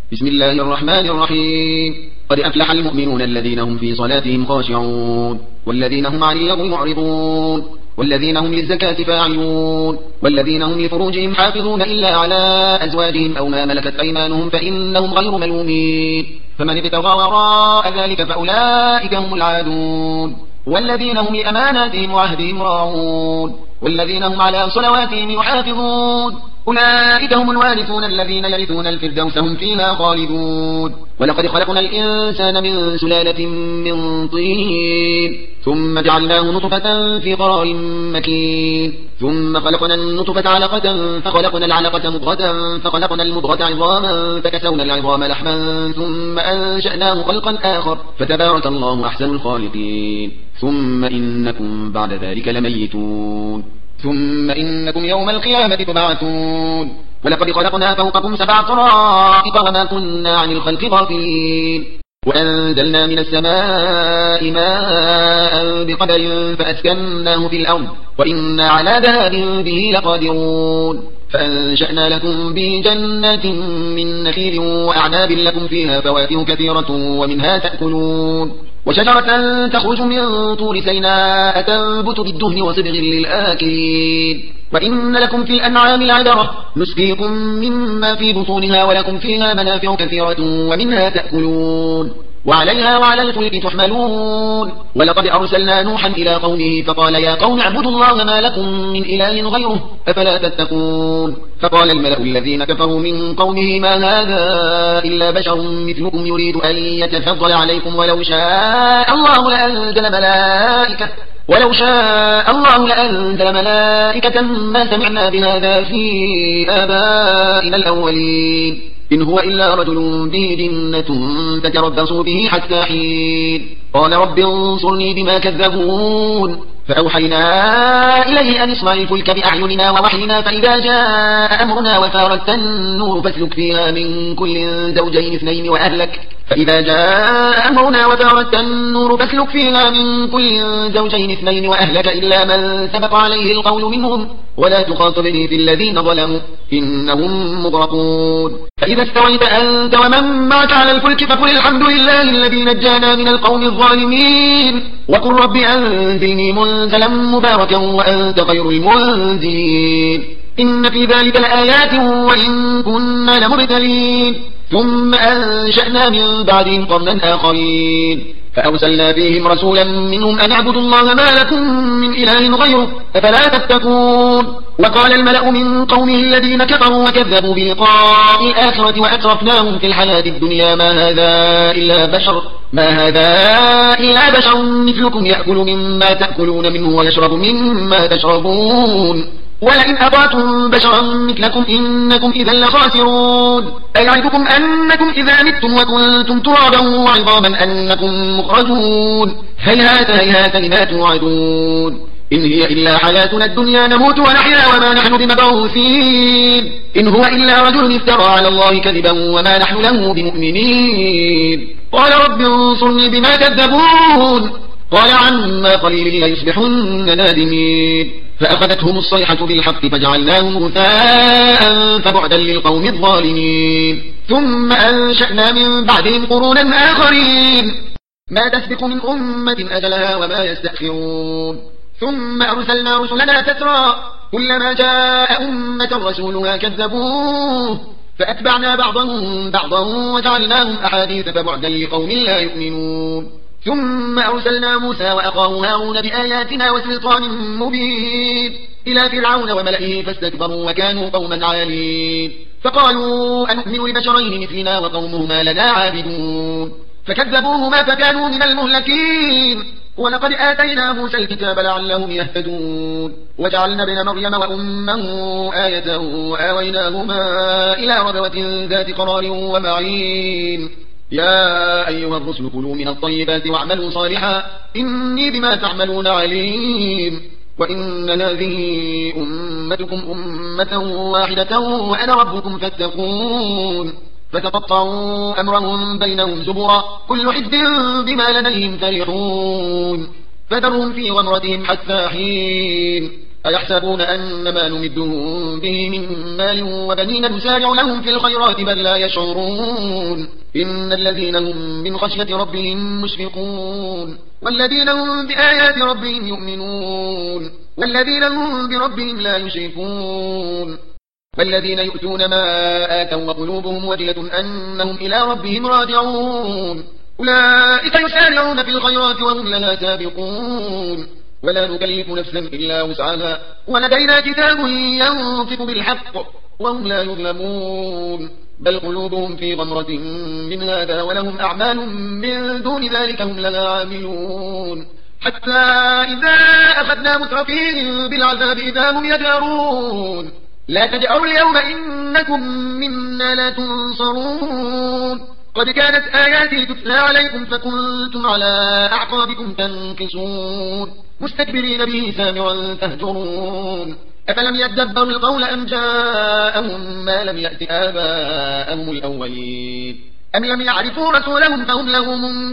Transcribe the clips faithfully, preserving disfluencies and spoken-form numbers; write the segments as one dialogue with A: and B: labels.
A: بسم الله الرحمن الرحيم. قد أفلح المؤمنون الذين هم في صلاتهم خاشعون والذين هم عن اللغو معرضون والذين هم للزكاة فاعلون والذين هم لفروجهم حافظون إلا على أزواجهم أو ما ملكت أيمانهم فإنهم غير ملومين، فمن ابتغى وراء ذلك فأولئك هم العادون والذين هم لأماناتهم وعهدهم راعون والذين هم على صلواتهم يحافظون أولئك هم الوارثون الذين يرثون الفردوس هم فيها خالدون. ولقد خلقنا الإنسان من سلالة من طين ثم جعلناه نطفة في قرار مكين ثم خلقنا النطفة علقة فخلقنا العلقة مضغة فخلقنا المضغة عظاما فكسونا العظام لحما ثم أنشأناه خلقا آخر فتبارك الله أحسن الخالقين. ثم إنكم بعد ذلك لميتون ثم إنكم يوم القيامة تبعثون. ولقد خلقنا فوقكم سبع طرائق وما كنا عن الخلق غافلين وأنزلنا من السماء ماء بقدر فأسكناه في الأرض وإنا على ذهاب به لقادرون. فأنشأنا لكم به جنات من نخيل وأعناب لكم فيها فواكه كثيرة ومنها تأكلون وشجرة تخرج من طور سيناء تنبت بالدهن وصبغ للآكلين. وإن لكم في الأنعام العبرة نسقيكم مما في بطونها ولكم فيها منافع كثيرة ومنها تأكلون وعليها وعلى الفلك تحملون. ولقد أرسلنا نوحا إلى قومه فقال يا قوم اعبدوا الله ما لكم من إله غيره أفلا تتقون. فقال الملأ الذين كفروا من قومه ما هذا إلا بشر مثلكم يريد أن يتفضل عليكم ولو شاء الله لأنزل ملائكة ولو شاء الله لأنزل ملائكة ما سمعنا بهذا في آبائنا الأولين إن هو إلا رجل به جنة فتربصوا به حتى حين. قال رب انصرني بما كذبون فأوحينا إليه أن اصنع الفلك بأعيننا ووحينا فإذا جاء أمرنا وفارت النور فاسلك فيها من كل زوجين اثنين وأهلك فإذا جاء أمرنا وفارت النور فاسلك فيها من كل زوجين اثنين وأهلك إلا من سبق عليه القول منهم ولا تخاطبني في الذين ظلموا إنهم مغرقون. فإذا استويت أنت ومن معك على الفلك فقل الحمد لله الذي نجانا من القوم الظالمين وقل رب أنزلني منزلا مباركا وأنت خير المنزلين. إن في ذلك لآيات وإن كنا لمبتلين. ثم أنشأنا من بعدهم قرنا آخرين فأرسلنا فيهم رسولا منهم أن اعبدوا الله ما لكم من إله غيره أفلا تتقون. وقال الملأ من قومه الذين كفروا وكذبوا بلقاء الآخرة وأترفناهم في الحياة الدنيا ما هذا إلا بشر ما هذا إلا بشر مثلكم يأكل مما تأكلون منه ويشرب مما تشربون ولئن أطعتم بشرا مثلكم إنكم إذا لخاسرون. أيعدكم أنكم إذا متم وكنتم ترابا وعظاما أنكم مخرجون هيهات هيهات لما توعدون. إن هي إلا حياتنا الدنيا نموت ونحيا وما نحن بمبعوثين إن هو إلا رجل افترى على الله كذبا وما نحن له بمؤمنين. قال رب انصرني بما كذبون قال عما قليل ليصبحن نادمين. فأخذتهم الصيحة بالحق فجعلناهم غثاء فبعدا للقوم الظالمين. ثم أنشأنا من بعدهم قرونا آخرين ما تسبق من أمة أجلها وما يستأخرون. ثم أرسلنا رسلنا تترى كلما جاء أمة رسولها كذبوه فأتبعنا بعضهم بعضا وجعلناهم أحاديث فبعدا لقوم لا يؤمنون. ثم أرسلنا موسى وأخاه هارون بآياتنا وسلطان مبين إلى فرعون وملئه فاستكبروا وكانوا قوما عالين فقالوا أنؤمن لبشرين مثلنا وقومهما لنا عابدون فكذبوهما فكانوا من المهلكين. ولقد آتينا موسى الكتاب لعلهم يهتدون وجعلنا ابن مريم وأمه آية وآويناهما إلى ربوة ذات قرار ومعين. يا أيها الرسل كلوا من الطيبات واعملوا صالحا إني بما تعملون عليم. وإن هذه أمتكم أمة واحدة وأنا ربكم فاتقون. فتقطعوا أمرهم بينهم زبرا كل حزب بما لديهم فرحون فذرهم في غمرتهم حتى حين. أيحسبون أن ما نمدهم به من مال وبنين نسارع لهم في الخيرات بل لا يشعرون إن الذين هم من خشية ربهم مشفقون والذين هم بآيات ربهم يؤمنون والذين هم بربهم لا يشركون والذين يؤتون ما آتوا وقلوبهم وجلة أنهم إلى ربهم راجعون أولئك يسارعون في الخيرات وهم لها سابقون ولا نكلف نفسا إلا وسعها ولدينا كتاب ينطق بالحق وهم لا يظلمون بل قلوبهم في غمرة من هذا ولهم أعمال من دون ذلك هم لها عاملون حتى إذا أخذنا مترفين بالعذاب إذا هم يجارون لا تجأروا اليوم إنكم منا لا تنصرون قد كانت آياتي تتلى عليكم فكنتم على أعقابكم تنكصون مستكبرين به سامعا تهجرون أفلم يدبروا القول أم جاءهم ما لم يأت آباءهم الأولين أم لم يعرفوا رسولهم فهم له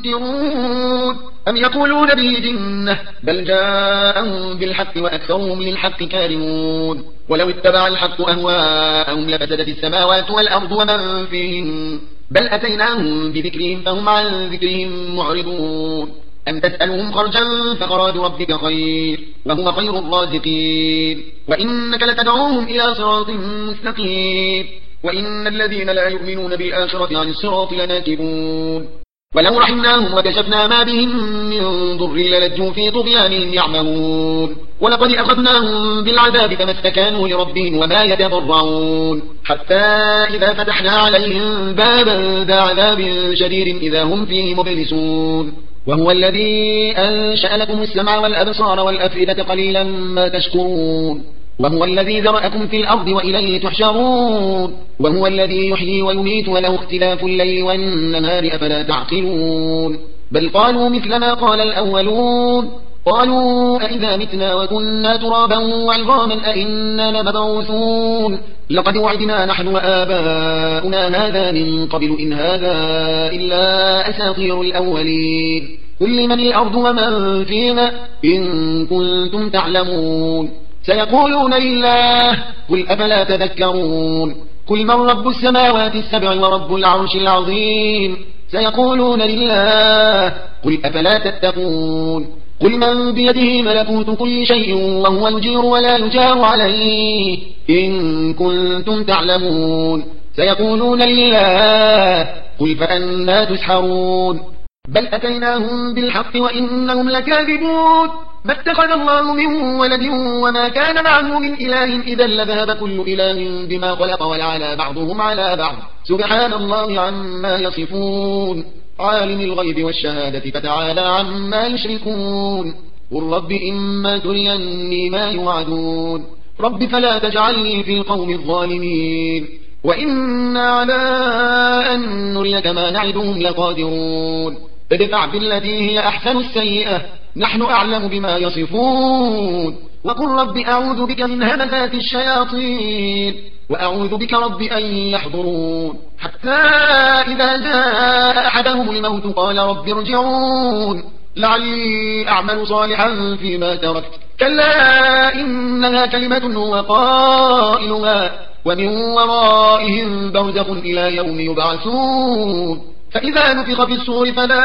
A: منكرون أم يقولون به جنة بل جاءهم بالحق وأكثرهم للحق كارهون ولو اتبع الحق أهواءهم لفسدت السماوات والأرض ومن فيهن بل أتيناهم بذكرهم فهم عن ذكرهم معرضون أم تسألهم خرجا فخراج ربك خير وهو خير الرازقين وإنك لتدعوهم إلى صراط مستقيم وإن الذين لا يؤمنون بالآخرة عن الصراط لناكبون ولو رحمناهم وكشفنا ما بهم من ضر للجوا في طغيانهم يعمهون ولقد أخذناهم بالعذاب فما استكانوا لربهم وما يتضرعون حتى إذا فتحنا عليهم بابا ذا عذاب شديد إذا هم فيه مبلسون وهو الذي أنشأ لكم السمع والأبصار والأفئدة قليلا ما تشكرون وهو الذي ذرأكم في الأرض وإليه تحشرون وهو الذي يحيي ويميت وله اختلاف الليل والنهار أفلا تعقلون بل قالوا مثل ما قال الأولون قالوا أئذا متنا وكنا ترابا وعظاما أئنا لمبعوثون لقد وعدنا نحن وآباؤنا هذا من قبل إن هذا إلا أساطير الأولين قل لمن الأرض ومن فيها إن كنتم تعلمون سيقولون لله قل أفلا تذكرون قل من رب السماوات السبع ورب العرش العظيم سيقولون لله قل أفلا تتقون قل من بيده ملكوت كل شيء وهو يجير ولا يجار عليه إن كنتم تعلمون سيقولون لله قل فأنا تسحرون بل أتيناهم بالحق وإنهم لكاذبون ما اتخذ الله من ولد وما كان معه من إله إذا لذهب كل إله بما خلق ولعلى بعضهم على بعض سبحان الله عما يصفون عالم الغيب والشهادة فتعالى عما يشركون قل رب إما تريني ما يوعدون رب فلا تجعلني في القوم الظالمين وإنا على أن نريك ما نعدهم لقادرون ادفع بالتي هي أحسن السيئة نحن أعلم بما يصفون وقل رب أعوذ بك من همزات الشياطين وأعوذ بك رب أن يحضرون حتى إذا جاء أحدهم الموت قال رب ارجعون لعلي أعمل صالحا فيما تركت كلا إنها كلمة هو قائلها ومن ورائهم برزخ إلى يوم يبعثون فإذا نفخ في الصور فلا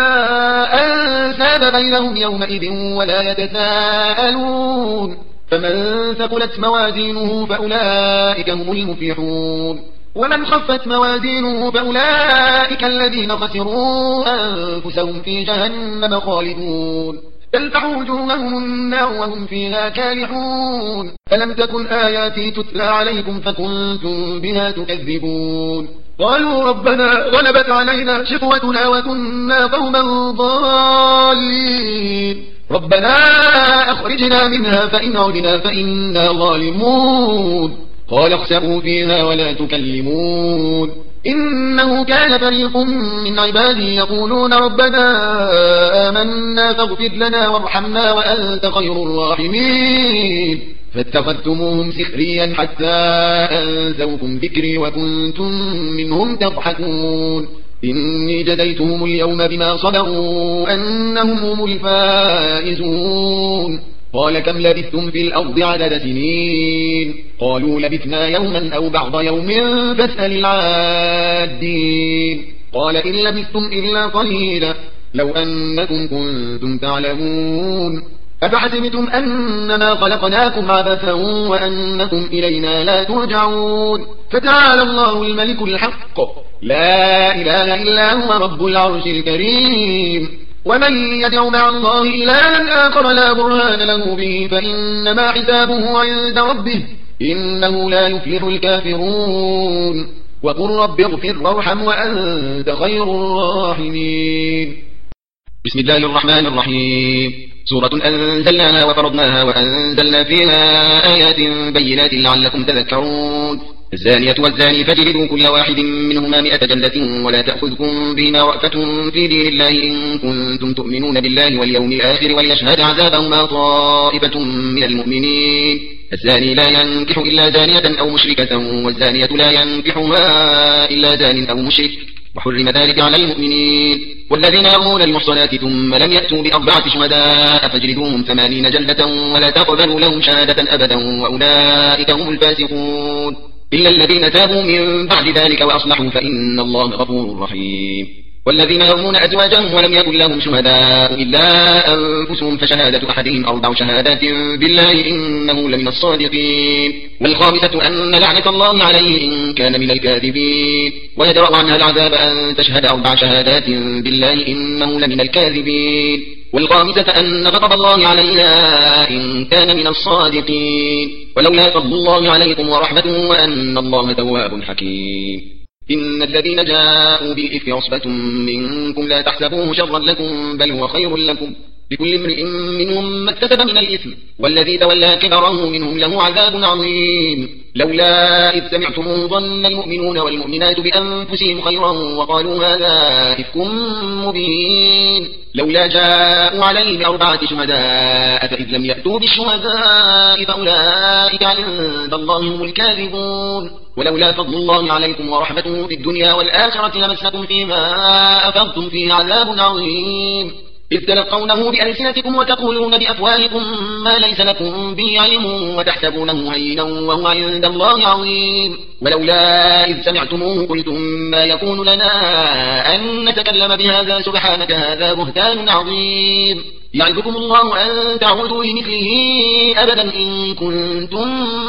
A: أنساب بينهم يومئذ ولا يتساءلون فمن ثقلت موازينه فأولئك هم المفلحون ومن خفت موازينه فأولئك الذين خسروا أنفسهم في جهنم خالدون تلفح وجوههم النار وهم فيها كالحون فلم تكن آياتي تتلى عليكم فكنتم بها تكذبون قالوا ربنا غلبت علينا شقوتنا وكنا قوما ضالين ربنا أخرجنا منها فإن عدنا فإنا ظالمون قال اخسئوا فيها ولا تكلمون إنه كان فريق من عبادي يقولون ربنا آمنا فاغفر لنا وارحمنا وأنت خير الراحمين فاتخذتموهم سخريا حتى أنسوكم ذكري وكنتم منهم تضحكون إني جزيتهم اليوم بما صبروا أنهم هم الفائزون قال كم لبثتم في الأرض عدد سنين قالوا لبثنا يوما أو بعض يوم فاسأل العادين قال إن لبثتم إلا قليلا لو أنكم كنتم تعلمون أفحسبتم أنما خلقناكم عبثا وأنكم إلينا لا ترجعون فتعالى الله الملك الحق لا إله إلا هو رب العرش الكريم ومن يدع مع الله إلها آخر لا برهان له به فإنما حسابه عند ربه إنه لا يفلح الكافرون وقل رب اغفر وارحم وأنت خير الراحمين. بسم الله الرحمن الرحيم. سورة أنزلناها وفرضناها وأنزلنا فيها آيات بينات لعلكم تذكرون. الزانية والزاني فاجلدوا كل واحد منهما مئة جلدة ولا تأخذكم بهما رأفة في دين الله إن كنتم تؤمنون بالله واليوم الآخر وليشهد عذابهما طائفة من المؤمنين. الزاني لا ينكح إلا زانية أو مشركة والزانية لا ينكحها إلا زان أو مشرك وحرم ذلك على المؤمنين. والذين يرمون المحصنات ثم لم يأتوا بأربعة شهداء فاجلدوهم ثمانين جلدة ولا تقبلوا لهم شهادة أبدا وأولئك هم الفاسقون إلا الذين تابوا من بعد ذلك وأصلحوا فإن الله غفور رحيم. والذين يرمون أزواجهم ولم يكن لهم شهداء إلا أنفسهم فشهادة أحدهم أربع شهادات بالله إنه لمن الصادقين. والخامسة أن لعنة الله عليه إن كان من الكاذبين ويدرأ عنها العذاب أن تشهد أربع شهادات بالله إنه لمن الكاذبين. والخامسة أن غضب الله عليها إن كان من الصادقين ولولا فضل الله عليكم ورحمته وأن الله تواب حكيم. إن الذين جاءوا بالإفك عصبة منكم لا تحسبوه شرا لكم بل هو خير لكم لكل امرئ منهم ما اكتسب من الإثم والذي تولى كبره منهم له عذاب عظيم. لولا إذ سمعتموه ظن المؤمنون والمؤمنات بأنفسهم خيرا وقالوا هذا إفك مبين. لولا جاءوا عليه بأربعة شهداء فإذ لم يأتوا بالشهداء فأولئك عند الله هم الكاذبون. ولولا فضل الله عليكم ورحمته في الدنيا والآخرة لمسكم فيما أفضتم فيه عذاب عظيم إذ تلقونه بألسنتكم وتقولون بأفواهكم ما ليس لكم به علم وتحسبونه هينا وهو عند الله عظيم. ولولا إذ سمعتموه قلتم ما يكون لنا أن نتكلم بهذا سبحانك هذا بهتان عظيم. يعظكم الله أن تعودوا لمثله أبدا إن كنتم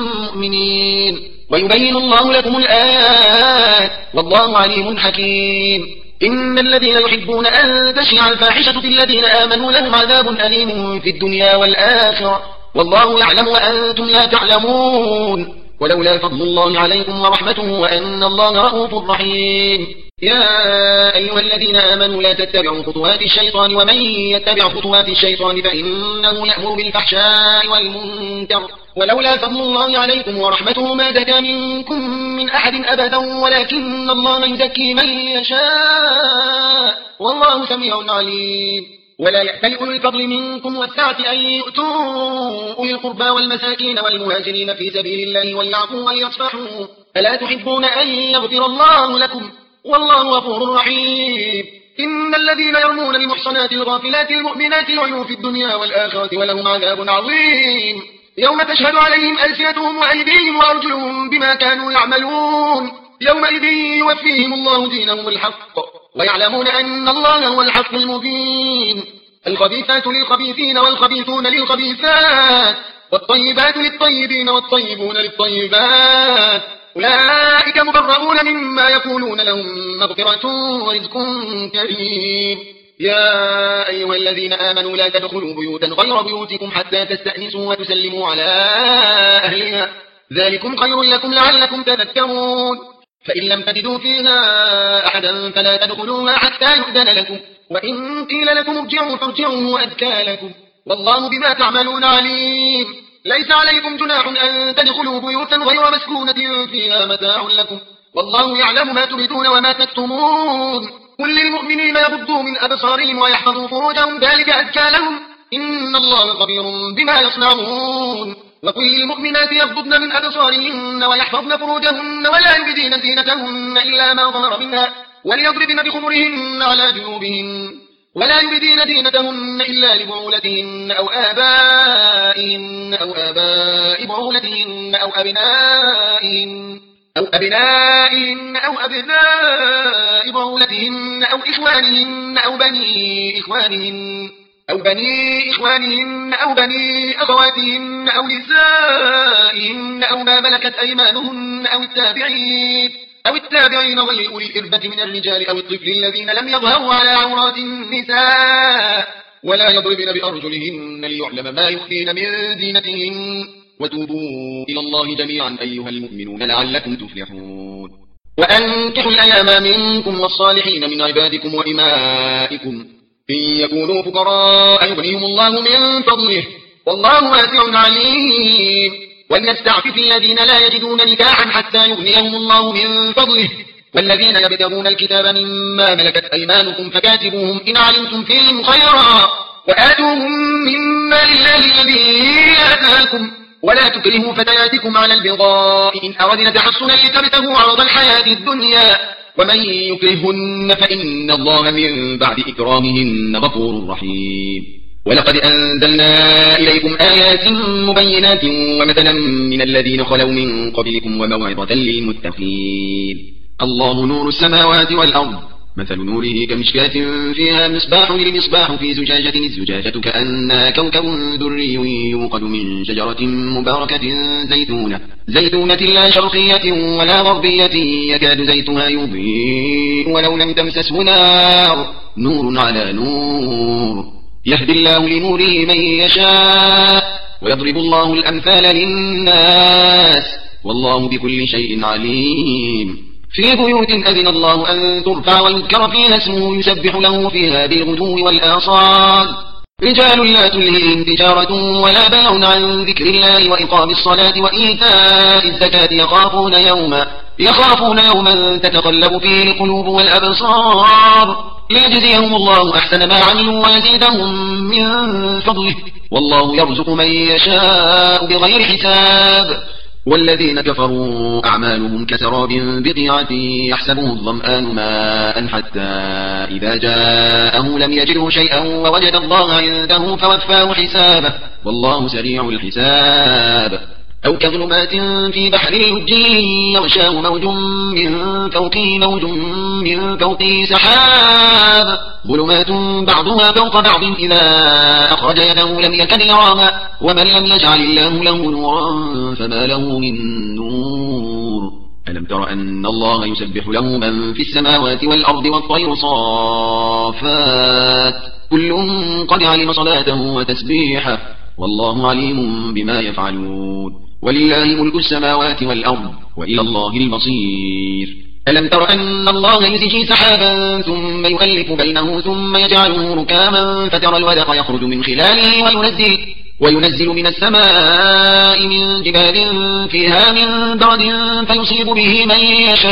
A: مؤمنين ويبين الله لكم الآيات والله عليم حكيم. إن الذين يحبون أن تشيع الفاحشة في الذين آمنوا لهم عذاب أليم في الدنيا والآخرة والله يعلم وأنتم لا تعلمون. ولولا فضل الله عليكم ورحمته وأن الله رؤوف رحيم. يا أيها الذين آمنوا لا تتبعوا خطوات الشيطان ومن يتبع خطوات الشيطان فإنه يأمر بالفحشاء والمنكر ولولا فضل الله عليكم ورحمته ما زكى منكم من أحد أبدا ولكن الله يزكي من يشاء والله سميع عليم. ولا يأتل أولو الفضل منكم والسعة أن يؤتوا أولي القربى والمساكين والمهاجرين في سبيل الله وليعفوا وليصفحوا ألا تحبون أن يغفر الله لكم والله غفور رحيم. إن الذين يرمون المحصنات الغافلات المؤمنات لعنوا في الدنيا والآخرة ولهم عذاب عظيم يوم تشهد عليهم ألسنتهم وأيديهم وأرجلهم بما كانوا يعملون يومئذ يوفيهم الله دينهم الحق ويعلمون أن الله هو الحق المبين. الخبيثات للخبيثين والخبيثون للخبيثات والطيبات للطيبين والطيبون للطيبات أولئك مبرؤون مما يقولون لهم مغفرة ورزق كريم. يا أيها الذين آمنوا لا تدخلوا بيوتا غير بيوتكم حتى تستأنسوا وتسلموا على أهلها ذلكم خير لكم لعلكم تذكرون. فإن لم تجدوا فيها أحدا فلا تدخلوها حتى يؤذن لكم وإن قيل لكم ارجعوا فارجعوا وأزكى لكم والله بما تعملون عليم. ليس عليكم جناح أن تدخلوا بيوتا غير مسكونة فيها متاع لكم والله يعلم ما تبدون وما تكتمون. قل للمؤمنين يغضوا من أبصارهم ويحفظوا فروجهم ذلك أزكى لهم إن الله خبير بما يصنعون. وقل للمؤمنات يغضضن من أبصارهن ويحفظن فروجهن ولا يبدين زينتهن إلا ما ظهر منها وليضربن بخمرهن على جنوبهن ولا يبدين زينتهن إلا لبعولتهن أو آبائهن أو آباء بعولتهن أو أبنائهن أو أبنائهن أو أبناء بعولتهن أو إخوانهن أو بني إخوانهن أو بني إخوانهن أو بني أخواتهن أو نسائهن أو ما ملكت أيمانهن أو التابعين أو التابعين غير أولي الإربة من الرجال أو الطفل الذين لم يظهروا على عورات النساء ولا يضربن بأرجلهن ليعلم ما يخفين من زينتهن وتوبوا إلى الله جميعا أيها المؤمنون لعلكم تفلحون. وأنكحوا الأيام منكم والصالحين من عبادكم وإمائكم إن يكونوا فقراء يغنيهم الله من فضله والله واسع عليم. وليستعفف الذين لا يجدون نكاحا حتى يغنيهم الله من فضله والذين يبتغون الكتاب مما ملكت أيمانكم فكاتبوهم إن علمتم فيهم خيرا وآتوهم مما لله الذي آتاكم ولا تكرهوا فتياتكم على البغاء إن أردنا تحصنا لتبتغوا عرض الحياة الدنيا ومن يكرهن فإن الله من بعد إكراههن غفور رحيم. ولقد أنزلنا إليكم آيات مبينات ومثلا من الذين خلوا من قبلكم وموعظة للمتقين. الله نور السماوات والأرض مثل نوره كمشكاة فيها مصباح للمصباح في زجاجة الزجاجة كأنها كوكب دري يوقد من شجرة مباركة زيتونة زيتونة لا شرقية ولا غربية يكاد زيتها يضيء ولو لم تمسسه نار نور على نور يهدي الله لنوره من يشاء ويضرب الله الأمثال للناس والله بكل شيء عليم. في بيوت أذن الله أن ترفع ويذكر فيها اسمه يسبح له فيها بالغدو والآصال رجال لا تلهيهم تجارة ولا بيع عن ذكر الله وإقام الصلاة وإيتاء الزكاة يخافون يوما يخافون يوما تتقلب فيه القلوب والأبصار ليجزيهم الله أحسن ما عملوا ويزيدهم من فضله والله يرزق من يشاء بغير حساب. والذين كفروا أعمالهم كسراب بقيعة يحسبه الظمآن ماء حتى إذا جاءه لم يجده شيئا ووجد الله عنده فوفاه حسابه والله سريع الحساب. أو كظلمات في بحر لجي يغشاه موج من فوقه موج من فوقه سحاب ظلمات بعضها فوق بعض إذا أخرج يده لم يكن يراها ومن لم يجعل الله له نورا فما له من نور. ألم تر أن الله يسبح له من في السماوات والأرض والطير صافات كل قد علم صلاته وتسبيحه والله عليم بما يفعلون. ولله ملك السماوات والأرض وإلى الله المصير. ألم تر أن الله يزجي سحابا ثم يؤلف بينه ثم يجعله ركاما فترى الودق يخرج من خلاله وينزل, وينزل من السماء من جبال فيها من برد فيصيب به من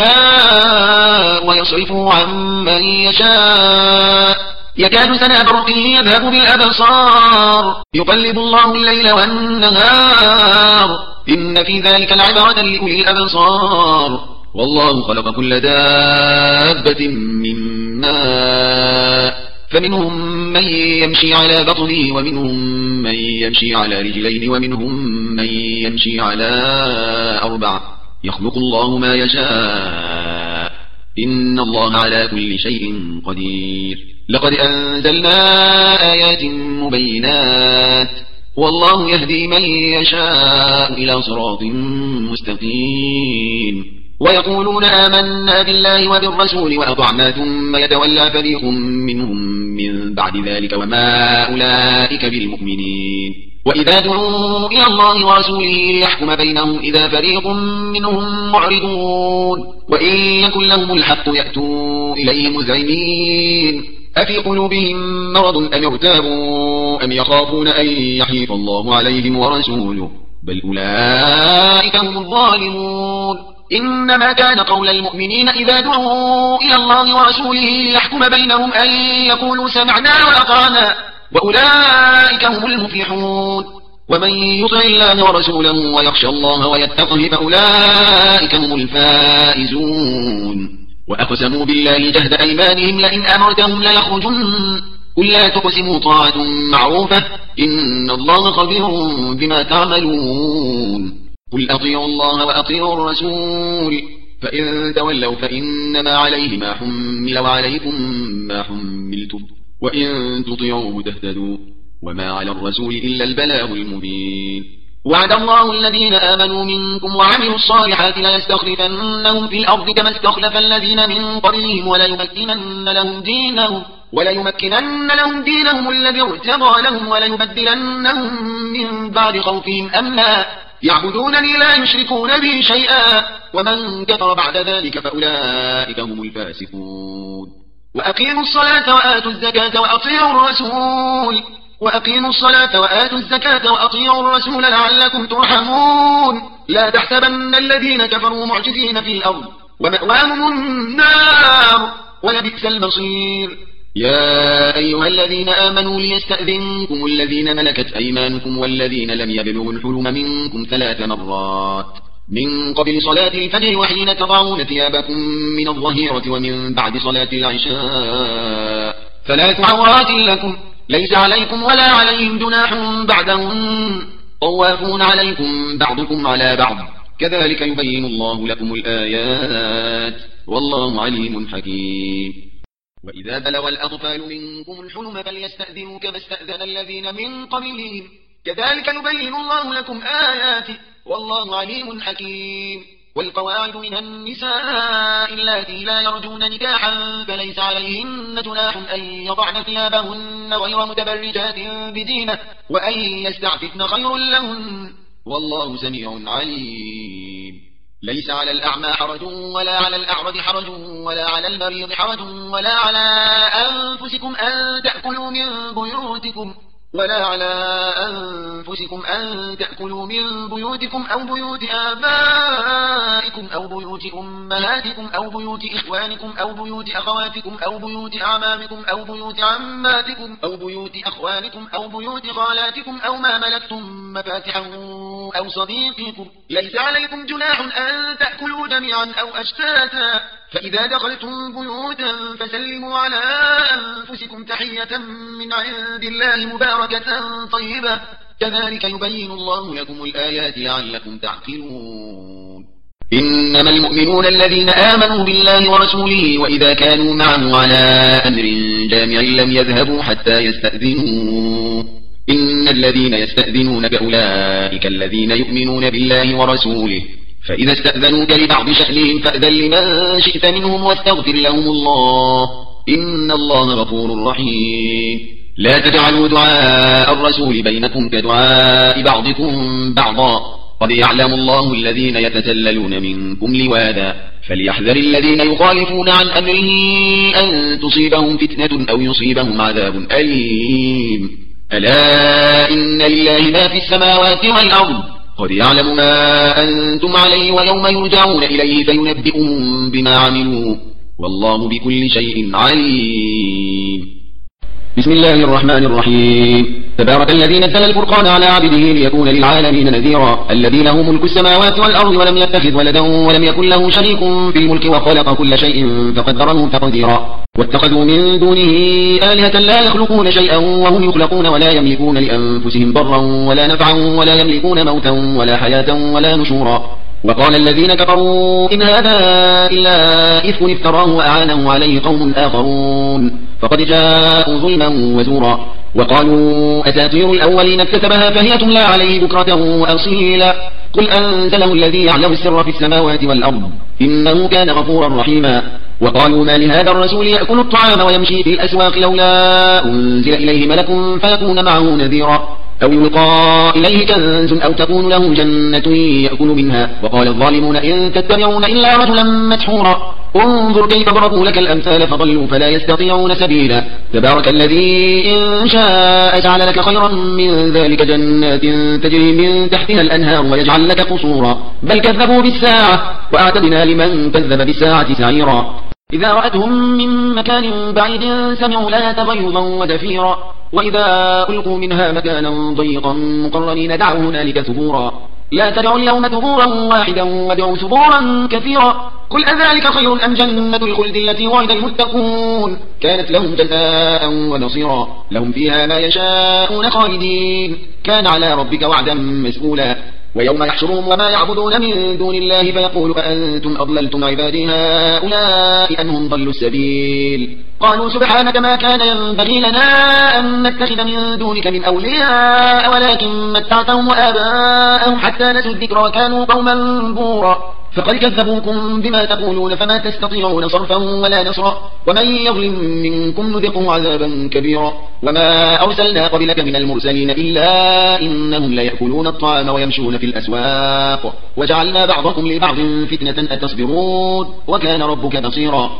A: يشاء ويصرفه عن من يشاء يكاد سنا برقه يذهب بالأبصار يقلب الله الليل والنهار إن في ذلك العبرة لأولي الأبصار. والله خلق كل دابة من ماء فمنهم من يمشي على بطنه ومنهم من يمشي على رجلين ومنهم من يمشي على أربع يخلق الله ما يشاء إن الله على كل شيء قدير. لقد أنزلنا آيات مبينات والله يهدي من يشاء إلى صراط مستقيم. ويقولون آمنا بالله وبالرسول وأطعنا ثم يتولى فريق منهم من بعد ذلك وما أولئك بالمؤمنين. وإذا دعوا إلى الله ورسوله ليحكم بينهم إذا فريق منهم معرضون وإن يكن لهم الحق يأتوا إليه مذعنين أفي قلوبهم مرض أم ارتابوا أم يخافون أن يحيف الله عليهم ورسوله بل أولئك هم الظالمون. إنما كان قول المؤمنين إذا دعوا إلى الله ورسوله ليحكم بينهم أن يقولوا سمعنا وأطعنا وأولئك هم المفلحون. ومن يطع الله ورسوله ويخشى الله ويتقه فأولئك هم الفائزون. وأقسموا بالله جهد أيمانهم لئن أمرتهم ليخرجن قل لا تقسموا طاعة معروفة إن الله خبير بما تعملون قل أطيعوا الله وأطيعوا الرسول فإن تولوا فإنما عليه ما حمل وعليكم ما حملتم وإن تطيعوه تهتدوا وما على الرسول إلا البلاغ المبين وعد الله الذين آمنوا منكم وعملوا الصالحات ليستخلفنهم في الأرض كما استخلف الذين من قبلهم وليمكنن لهم دينهم وليمكنن لهم دينهم الذي ارتضى لهم وليبدلنهم من بعد خوفهم أمنا يعبدونني لا يشركون بي شيئا ومن كفر بعد ذلك فأولئك هم الفاسقون وأقيموا الصلاة وآتوا الزكاة وأطيعوا الرسول وأقيموا الصلاة وآتوا الزكاة وأطيعوا الرسول لعلكم ترحمون لا تحسبن الذين كفروا معجزين في الأرض ومأواهم النار ولبئس المصير يا أيها الذين آمنوا ليستأذنكم الذين ملكت أيمانكم والذين لم يبلغوا الحلم منكم ثلاث مرات من قبل صلاة الفجر وحين تضعون ثيابكم من الظهيرة ومن بعد صلاة العشاء ثلاث عورات لكم ليس عليكم ولا عليهم جناح بعدهم طوافون عليكم بعضكم على بعض كذلك يبين الله لكم الآيات والله عليم حكيم وإذا بلغ الأطفال منكم الحلم فليستأذنوا كما استأذن الذين من قبلهم كذلك يبين الله لكم آياته والله عليم حكيم والقواعد من النساء اللاتي لا يرجون نكاحا فليس عليهن جناح أن يضعن ثيابهن غير متبرجات بدينة وأن يستعففن خير لهن والله سميع عليم ليس على الأعمى حرج ولا على الأعرج حرج ولا على المريض حرج ولا على أنفسكم أن تأكلوا من بيوتكم ولا على أنفسكم أن تأكلوا من بيوتكم أو بيوت آبائكم أو بيوت أمهاتكم أو بيوت إخوانكم أو بيوت أخواتكم أو بيوت أعمامكم أو بيوت عماتكم أو بيوت أخوانكم أو بيوت خالاتكم أو ما ملكتم مفاتحه أو صديقكم ليس عليكم جناح أن تأكلوا جميعا أو أشتاتا فإذا دخلتم بيوتا فسلموا على أنفسكم تحية من عند الله مباركة طيبة كذلك يبين الله لكم الآيات لعلكم تعقلون إنما المؤمنون الذين آمنوا بالله ورسوله وإذا كانوا معه على أمر جامع لم يذهبوا حتى يستأذنوه إن الذين يستأذنونك أولئك الذين يؤمنون بالله ورسوله فإذا استأذنوك لبعض شأنهم فأذن لمن شئت منهم واستغفر لهم الله إن الله غفور رحيم لا تجعلوا دعاء الرسول بينكم كدعاء بعضكم بعضا قد يعلم الله الذين يتسللون منكم لواذا فليحذر الذين يخالفون عن أمره أن تصيبهم فتنة أو يصيبهم عذاب أليم ألا إن لله ما في السماوات والأرض قد يعلم ما أنتم عليه ويوم يرجعون إليه فينبئهم بما عملوا والله بكل شيء عليم بسم الله الرحمن الرحيم تبارك الذي نزل الفرقان على عبده ليكون للعالمين نذيرا الذي له ملك السماوات والأرض ولم يتخذ ولدا ولم يكن له شريك في الملك وخلق كل شيء فقدره تقديرا واتخذوا من دونه آلهة لا يخلقون شيئا وهم يخلقون ولا يملكون لأنفسهم ضرا ولا نفعا ولا يملكون موتا ولا حياة ولا نشورا وقال الذين كفروا إن هذا إلا إفك افتراه وأعانه عليه قوم آخرون فقد جاءوا ظلما وزورا وقالوا أساطير الأولين اكتتبها فهي تملى عليه بكرة وأصيلا قل أنزله الذي يعلم السر في السماوات والأرض إنه كان غفورا رحيما وقالوا ما لهذا الرسول يأكل الطعام ويمشي في الأسواق لولا أنزل إليه ملك فيكون معه نذيرا أو يلقى إليه كنز أو تكون له جنة يأكل منها وقال الظالمون إن تتبعون إلا رجلا مسحورا انظر كيف ضربوا لك الأمثال فضلوا فلا يستطيعون سبيلا تبارك الذي إن شاء جعل لك خيرا من ذلك جنات تجري من تحتها الأنهار ويجعل لك قصورا بل كذبوا بالساعة وأعتدنا لمن كذب بالساعة سعيرا إذا رأتهم من مكان بعيد سمعوا لها تغيظا ودفيرا وإذا ألقوا منها مكانا ضيقا مقرنين دعوا هنالك ثبورا لا تدعوا اليوم ثبورا واحدا وادعوا ثبورا كثيرا. قل أذلك خير أم جنة الخلد التي وعد المتقون كانت لهم جزاء ونصيرا لهم فيها ما يشاءون خالدين كان على ربك وعدا مسئولا. ويوم يحشرهم وما يعبدون من دون الله فيقول أأنتم أضللتم عبادي هؤلاء أم هم ضلوا السبيل قالوا سبحانك ما كان ينبغي لنا أن نتخذ من دونك من أولياء ولكن متعتهم وآباءهم حتى نسوا الذكر وكانوا قوما بورا. فقد كذبوكم بما تقولون فما تستطيعون صرفا ولا نصرا ومن يظلم منكم نذقه عذابا كبيرا. وما أرسلنا قبلك من المرسلين إلا إنهم ليأكلون الطعام ويمشون في الأسواق وجعلنا بعضكم لبعض فتنة أتصبرون وكان ربك بصيرا.